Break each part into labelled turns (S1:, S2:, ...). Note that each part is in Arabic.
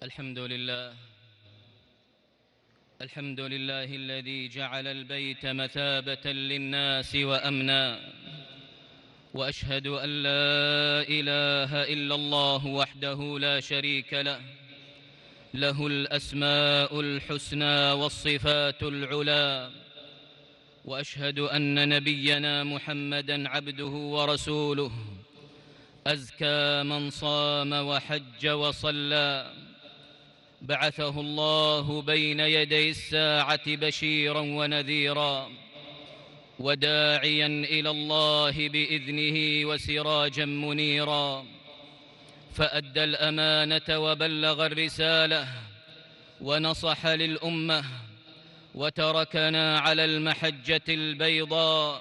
S1: الحمد لله الذي جعل البيت مثابة للناس وأمنا، وأشهد أن لا إله إلا الله وحده لا شريك له، له الأسماء الحسنى والصفات العلى، وأشهد أن نبينا محمدًا عبده ورسوله، أزكى من صام وحج وصلى، بعثه الله بين يدي الساعة بشيرا ونذيرا، وداعيا إلى الله بإذنه وسراجا منيرا، فأدى الأمانة وبلغ الرسالة ونصح للأمة، وتركنا على المحجة البيضاء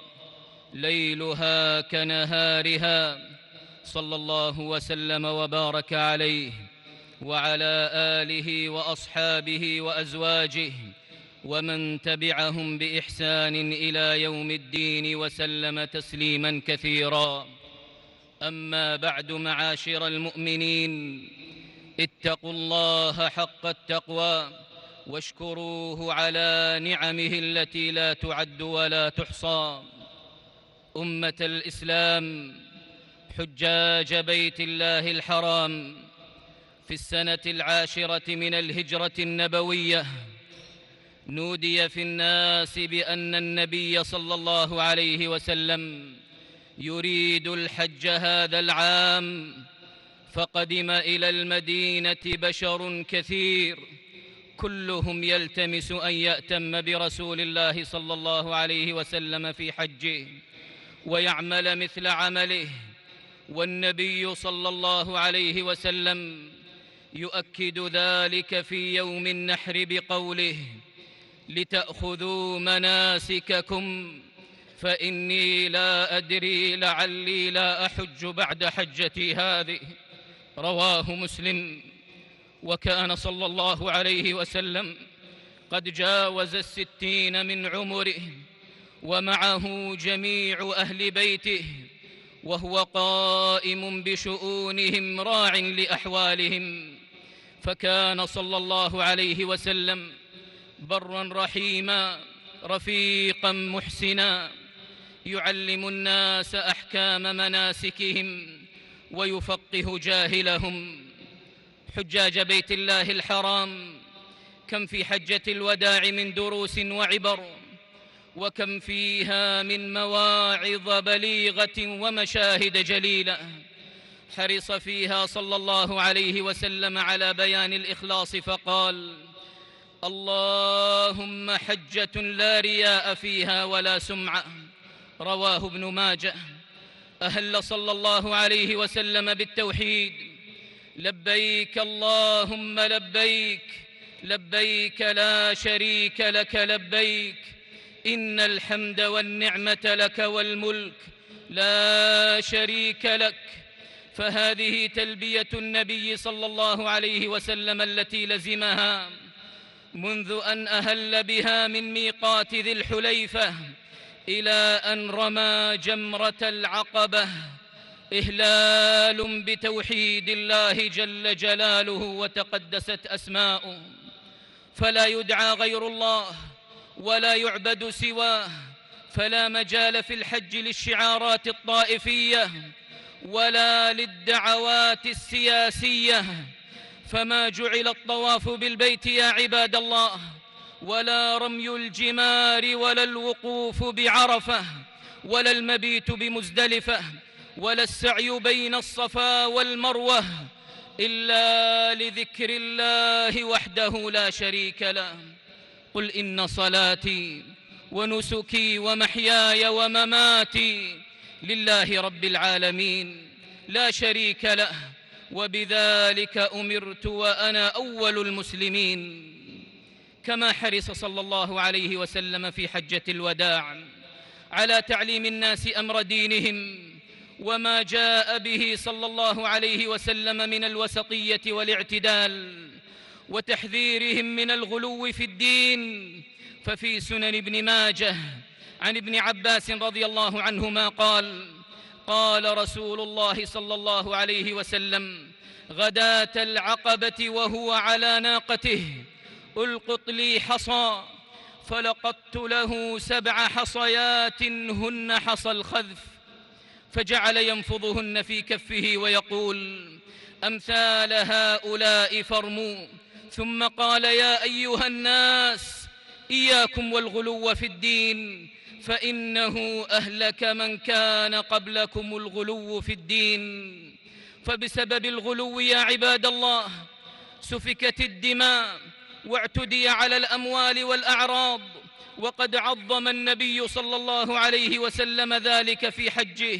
S1: ليلها كنهارها، صلى الله وسلم وبارك عليه وعلى آله وأصحابه وأزواجه ومن تبعهم بإحسان إلى يوم الدين، وسلم تسليما كثيرا. أما بعد، معاشر المؤمنين، اتقوا الله حق التقوى واشكروه على نعمه التي لا تعد ولا تحصى. أمة الإسلام، حجاج بيت الله الحرام، في السنة 10 من الهجرة النبوية نودي في الناس بأن النبي صلى الله عليه وسلم يريد الحج هذا العام، فقدم إلى المدينة بشر كثير، كلهم يلتمس أن يأتم برسول الله صلى الله عليه وسلم في حجه ويعمل مثل عمله، والنبي صلى الله عليه وسلم يؤكد ذلك في يوم النحر بقوله: لتأخذوا مناسككم فإني لا أدري لعلي لا أحج بعد حجتي هذه. رواه مسلم. وكان صلى الله عليه وسلم قد جاوز 60 من عمره، ومعه جميع أهل بيته، وهو قائم بشؤونهم راع لأحوالهم، فكان صلى الله عليه وسلم برا رحيما رفيقا محسنا، يعلم الناس أحكام مناسكهم ويفقه جاهلهم. حجاج بيت الله الحرام، كم في حجة الوداع من دروس وعبر، وكم فيها من مواعظ بليغة ومشاهد جليلة، حرص فيها صلى الله عليه وسلم على بيان الإخلاص فقال: اللهم حجة لا رياء فيها ولا سمعة. رواه ابن ماجه. أهل صلى الله عليه وسلم بالتوحيد: لبيك اللهم لبيك، لبيك لا شريك لك لبيك، إن الحمد والنعمة لك والملك لا شريك لك. فهذه تلبية النبي صلى الله عليه وسلم التي لزمها منذ أن أهل بها من ميقات ذي الحليفة إلى أن رمى جمرة العقبة، إهلال بتوحيد الله جل جلاله وتقدست أسماؤه، فلا يدعى غير الله ولا يعبد سواه، فلا مجال في الحج للشعارات الطائفية ولا للدعوات السياسية، فما جعل الطواف بالبيت يا عباد الله، ولا رمي الجمار، ولا الوقوف بعرفة، ولا المبيت بمزدلفة، ولا السعي بين الصفا والمروة، إلا لذكر الله وحده لا شريك له. قل إن صلاتي ونسكي ومحياي ومماتي لله رب العالمين لا شريك له، وبذلك أمرت وأنا أول المسلمين. كما حرص صلى الله عليه وسلم في حجة الوداع على تعليم الناس أمر دينهم وما جاء به صلى الله عليه وسلم من الوسطية والاعتدال، وتحذيرهم من الغلو في الدين. ففي سنن ابن ماجه عن ابن عباس رضي الله عنهما قال: قال رسول الله صلى الله عليه وسلم: غداة العقبة وهو على ناقته: ألقط لي حصى. فلقطت له 7 حصيات هن حصى الخذف، فجعل ينفضهن في كفه ويقول: أمثال هؤلاء فارموا. ثم قال: يا أيها الناس، إياكم والغلو في الدين، فإنه أهلك من كان قبلكم الغلو في الدين. فبسبب الغلو يا عباد الله سفكت الدماء واعتدي على الأموال والأعراض، وقد عظم النبي صلى الله عليه وسلم ذلك في حجه.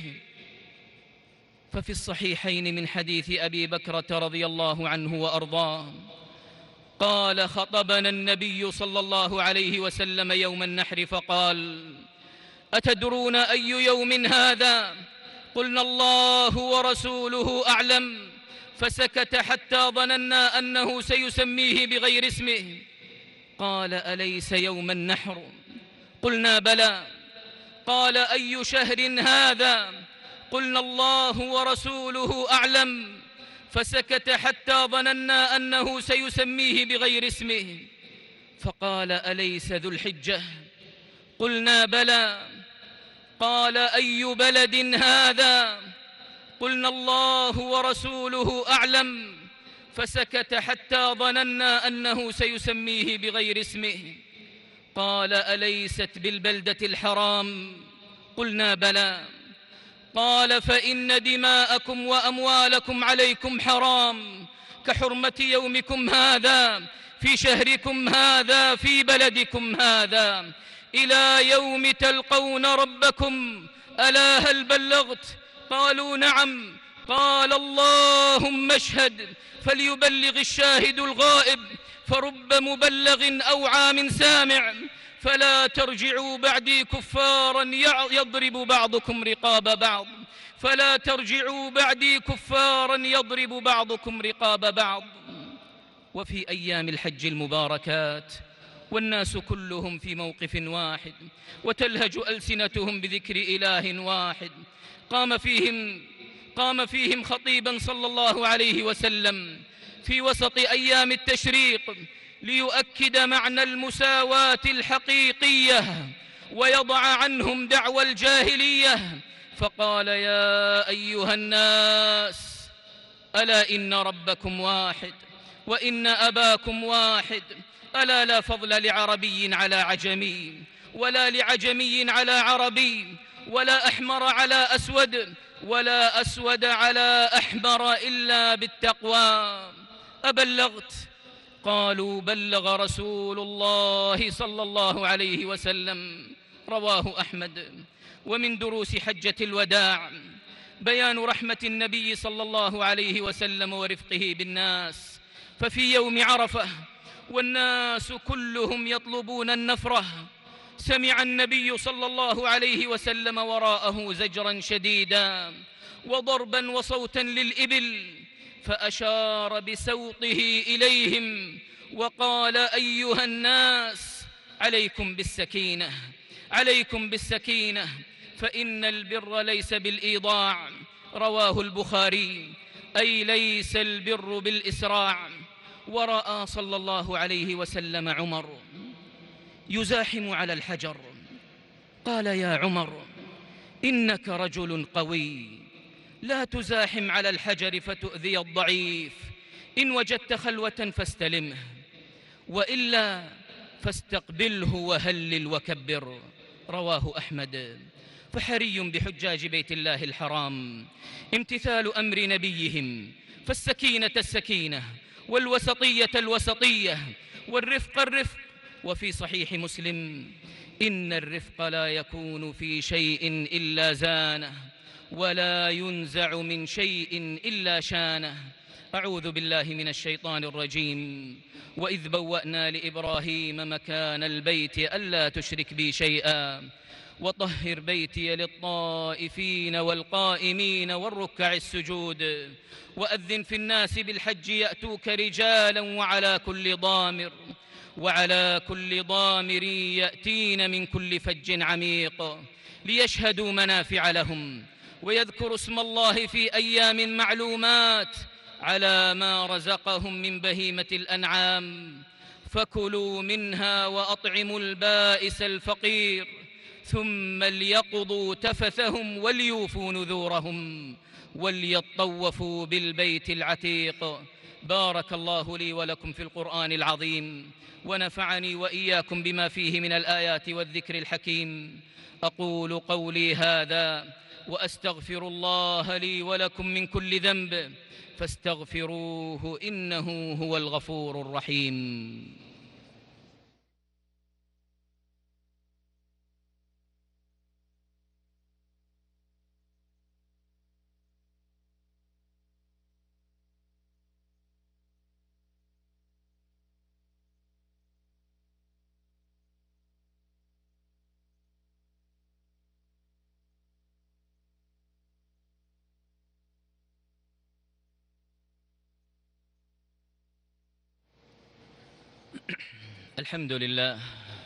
S1: ففي الصحيحين من حديث أبي بكرة رضي الله عنه وأرضاه قال: خطبنا النبي صلى الله عليه وسلم يوم النحر فقال: أتدرون أي يوم هذا؟ قلنا: الله ورسوله أعلم. فسكت حتى ظننا أنه سيسميه بغير اسمه. قال: أليس يوم النحر؟ قلنا: بلى. قال: أي شهر هذا؟ قلنا: الله ورسوله أعلم. فسكت حتى ظننا أنه سيسميه بغير اسمه. فقال: أليس ذو الحجة؟ قلنا: بلى. قال: أي بلد هذا؟ قلنا: الله ورسوله أعلم. فسكت حتى ظننا أنه سيسميه بغير اسمه. قال: أليست بالبلدة الحرام؟ قلنا: بلى. قال: فإن دماءكم وأموالكم عليكم حرام كحرمة يومكم هذا في شهركم هذا في بلدكم هذا إلى يوم تلقون ربكم. ألا هل بلغت؟ قالوا: نعم. قال: اللهم اشهد فليبلغ الشاهد الغائب، فرب مبلغ أوعى من سامع. فلا ترجعوا بعدي كفارا يضرب بعضكم رقاب بعض. فلا ترجعوا بعدي كفارا يضرب بعضكم رقاب بعض. وفي أيام الحج المباركات والناس كلهم في موقف واحد وتلهج ألسنتهم بذكر إله واحد، قام فيهم خطيبا صلى الله عليه وسلم في وسط أيام التشريق ليؤكد معنى المساواة الحقيقية ويضع عنهم دعوى الجاهلية. فقال: يا أيها الناس، ألا إن ربكم واحد وإن أباكم واحد. ألا لا فضل لعربي على عجمي، ولا لعجمي على عربي، ولا أحمر على أسود، ولا أسود على أحمر إلا بالتقوى. أبلغت؟ قالوا: بلغ رسول الله صلى الله عليه وسلم. رواه أحمد. ومن دروس حجة الوداع بيان رحمة النبي صلى الله عليه وسلم ورفقه بالناس. ففي يوم عرفة والناس كلهم يطلبون النفرة، سمع النبي صلى الله عليه وسلم وراءه زجرا شديدا وضربا وصوتا للإبل، فأشار بسوطه إليهم وقال: أيها الناس، عليكم بالسكينة، عليكم بالسكينة، فإن البر ليس بالإيضاع. رواه البخاري. أي ليس البر بالإسراع. ورأى صلى الله عليه وسلم عمر يزاحم على الحجر، قال: يا عمر، إنك رجل قوي، لا تزاحم على الحجر فتؤذي الضعيف. إن وجدت خلوة فاستلمه، وإلا فاستقبله وهلل وكبر. رواه أحمد. فحري بحجاج بيت الله الحرام امتثال أمر نبيهم، فالسكينة السكينة، والوسطية الوسطية، والرفق الرفق. وفي صحيح مسلم: إن الرفق لا يكون في شيء إلا زانه، ولا ينزع من شيء إلا شانه. أعوذ بالله من الشيطان الرجيم. وإذ بوأنا لإبراهيم مكان البيت ألا تشرك بي شيئا وطهر بيتي للطائفين والقائمين والركع السجود. وأذن في الناس بالحج يأتوك رجالا وعلى كل ضامر يأتين من كل فج عميق ليشهدوا منافع لهم ويذكروا اسم الله في أيام معلومات على ما رزقهم من بهيمة الأنعام، فكلوا منها وأطعموا البائس الفقير، ثم ليقضوا تفثهم وليوفوا نذورهم وليطوفوا بالبيت العتيق. بارك الله لي ولكم في القرآن العظيم، ونفعني وإياكم بما فيه من الآيات والذكر الحكيم. أقول قولي هذا وأستغفر الله لي ولكم من كل ذنب، فاستغفروه إنه هو الغفور الرحيم. الحمد لله،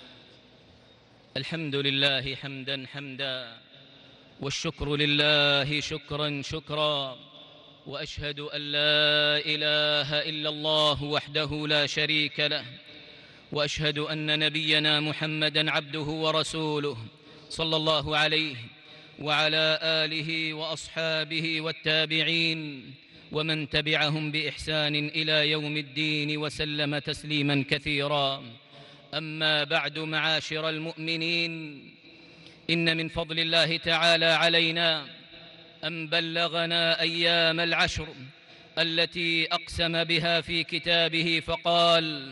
S1: الحمد لله حمدا حمدا، والشكر لله شكرا شكرا، وأشهد أن لا إله إلا الله وحده لا شريك له، وأشهد أن نبينا محمدا عبده ورسوله صلى الله عليه وعلى آله وأصحابه والتابعين ومن تبعهم بإحسان إلى يوم الدين وسلم تسليما كثيرا. أما بعد، معاشر المؤمنين، إن من فضل الله تعالى علينا أن بلغنا أيام العشر التي أقسم بها في كتابه فقال: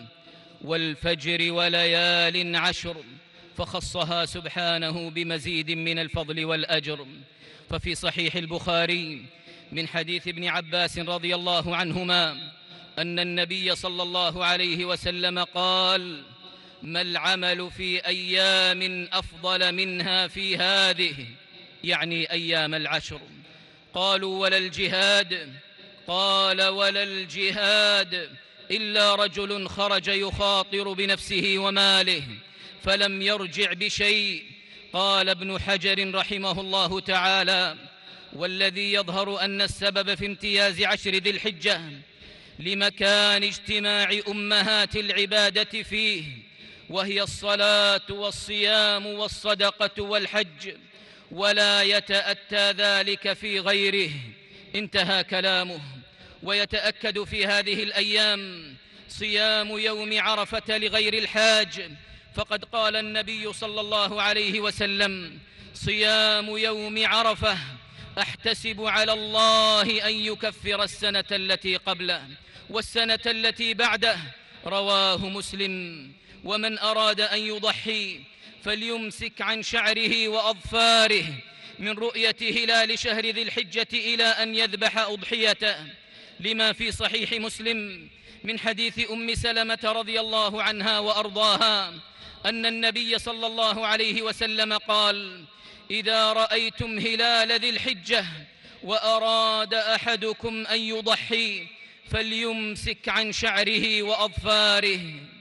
S1: والفجر وليال عشر، فخصها سبحانه بمزيد من الفضل والأجر. ففي صحيح البخاري من حديث ابن عباس رضي الله عنهما أن النبي صلى الله عليه وسلم قال: ما العمل في أيام أفضل منها في هذه، يعني أيام العشر؟ قالوا: ولا الجهاد؟ قال: ولا الجهاد إلا رجل خرج يخاطر بنفسه وماله فلم يرجع بشيء. قال ابن حجر رحمه الله تعالى: والذي يظهر أن السبب في امتياز عشر ذي الحجة لمكان اجتماع أمهات العبادة فيه، وهي الصلاة والصيام والصدقة والحج، ولا يتأتى ذلك في غيره. انتهى كلامه. ويتأكد في هذه الأيام صيام يوم عرفة لغير الحاج، فقد قال النبي صلى الله عليه وسلم: صيام يوم عرفة أحتسب على الله أن يكفر السنة التي قبله والسنة التي بعده. رواه مسلم. ومن أراد أن يضحي فليمسك عن شعره وأظفاره من رؤية هلال شهر ذي الحجة إلى أن يذبح أضحيته، لما في صحيح مسلم من حديث أم سلمة رضي الله عنها وأرضاها أن النبي صلى الله عليه وسلم قال: إذا رأيتم هلال ذي الحجة وأراد أحدكم أن يضحي فليمسك عن شعره وأظفاره.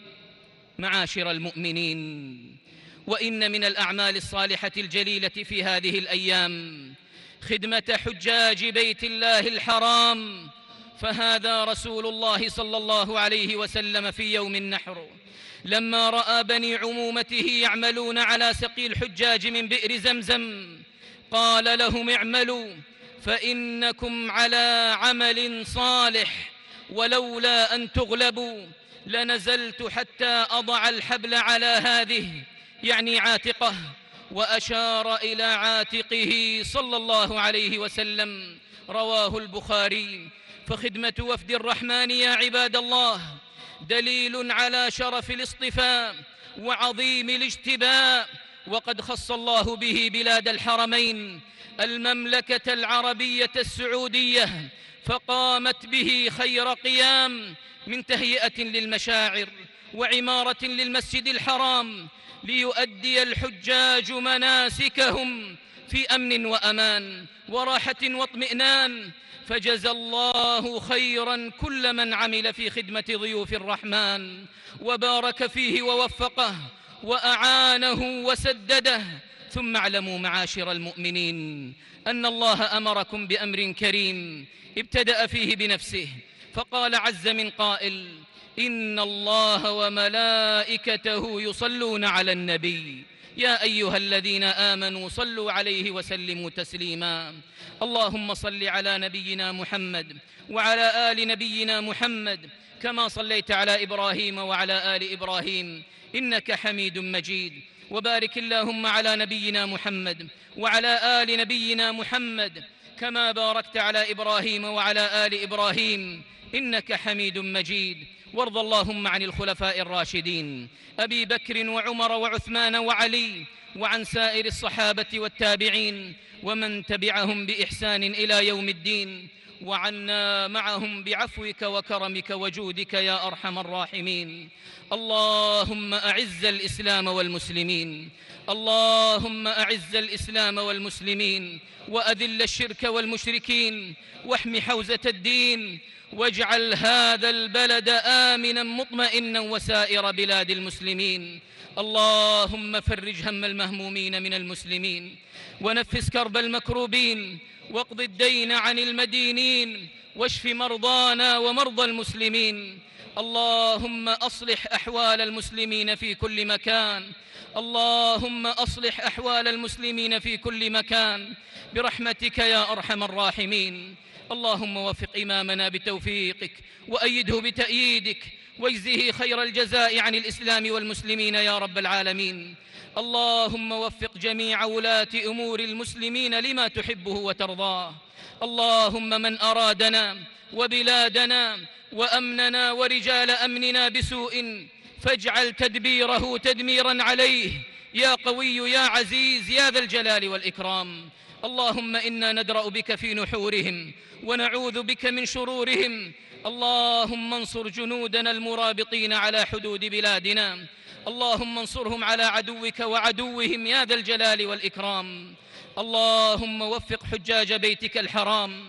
S1: معاشر المؤمنين، وإن من الأعمال الصالحة الجليلة في هذه الأيام خدمة حجاج بيت الله الحرام، فهذا رسول الله صلى الله عليه وسلم في يوم النحر لما رأى بني عمومته يعملون على سقي الحجاج من بئر زمزم قال لهم: اعملوا فإنكم على عمل صالح، ولولا أن تغلبوا لنزلت حتى أضع الحبل على هذه، يعني عاتقه، وأشار إلى عاتقه صلى الله عليه وسلم. رواه البخاري. فخدمة وفد الرحمن يا عباد الله دليل على شرف الاصطفاء وعظيم الاجتباء، وقد خص الله به بلاد الحرمين المملكة العربية السعودية، فقامت به خير قيام من تهيئة للمشاعر وعمارة للمسجد الحرام، ليؤدي الحجاج مناسكهم في أمن وأمان وراحة واطمئنان. فجزى الله خيرا كل من عمل في خدمة ضيوف الرحمن، وبارك فيه ووفقه وأعانه وسدده، ثم اعلموا معاشر المؤمنين أن الله أمركم بأمر كريم ابتدأ فيه بنفسه، فقال عز من قائل: إن الله وملائكته يصلون على النبي يا أيها الذين آمنوا صلوا عليه وسلموا تسليما. اللهم صل على نبينا محمد وعلى آل نبينا محمد كما صليت على إبراهيم وعلى آل إبراهيم إنك حميد مجيد، وبارك اللهم على نبينا محمد وعلى آل نبينا محمد كما باركت على إبراهيم وعلى آل إبراهيم إنك حميد مجيد. وارض اللهم عن الخلفاء الراشدين أبي بكر وعمر وعثمان وعلي، وعن سائر الصحابة والتابعين ومن تبعهم بإحسان إلى يوم الدين، وعنا معهم بعفوك وكرمك وجودك يا أرحم الراحمين. اللهم أعز الإسلام والمسلمين، اللهم أعز الإسلام والمسلمين، وأذل الشرك والمشركين، واحم حوزة الدين، واجعل هذا البلد آمنا مطمئنا وسائر بلاد المسلمين. اللهم فرج هم المهمومين من المسلمين، ونفس كرب المكروبين، واقض الدين عن المدينين، واشف مرضانا ومرضى المسلمين. اللهم أصلح أحوال المسلمين في كل مكان، اللهم أصلح أحوال المسلمين في كل مكان برحمتك يا أرحم الراحمين. اللهم وفق إمامنا بتوفيقك، وأيده بتأييدك، واجزه خير الجزاء عن الإسلام والمسلمين يا رب العالمين. اللهم وفق جميع ولاة أمور المسلمين لما تحبه وترضاه. اللهم من أرادنا وبلادنا وأمننا ورجال أمننا بسوء فاجعل تدبيره تدميرا عليه يا قوي يا عزيز يا ذا الجلال والإكرام. اللهم إنا ندرأ بك في نحورهم ونعوذ بك من شرورهم. اللهم انصر جنودنا المرابطين على حدود بلادنا، اللهم انصرهم على عدوك وعدوهم يا ذا الجلال والإكرام. اللهم وفق حجاج بيتك الحرام،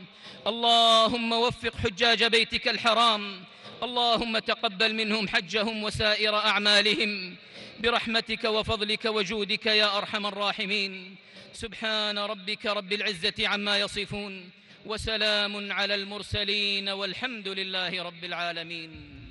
S1: اللهم وفق حجاج بيتك الحرام. اللهم تقبل منهم حجهم وسائر أعمالهم برحمتك وفضلك وجودك يا أرحم الراحمين. سبحان ربك رب العزة عما يصفون، وسلام على المرسلين، والحمد لله رب العالمين.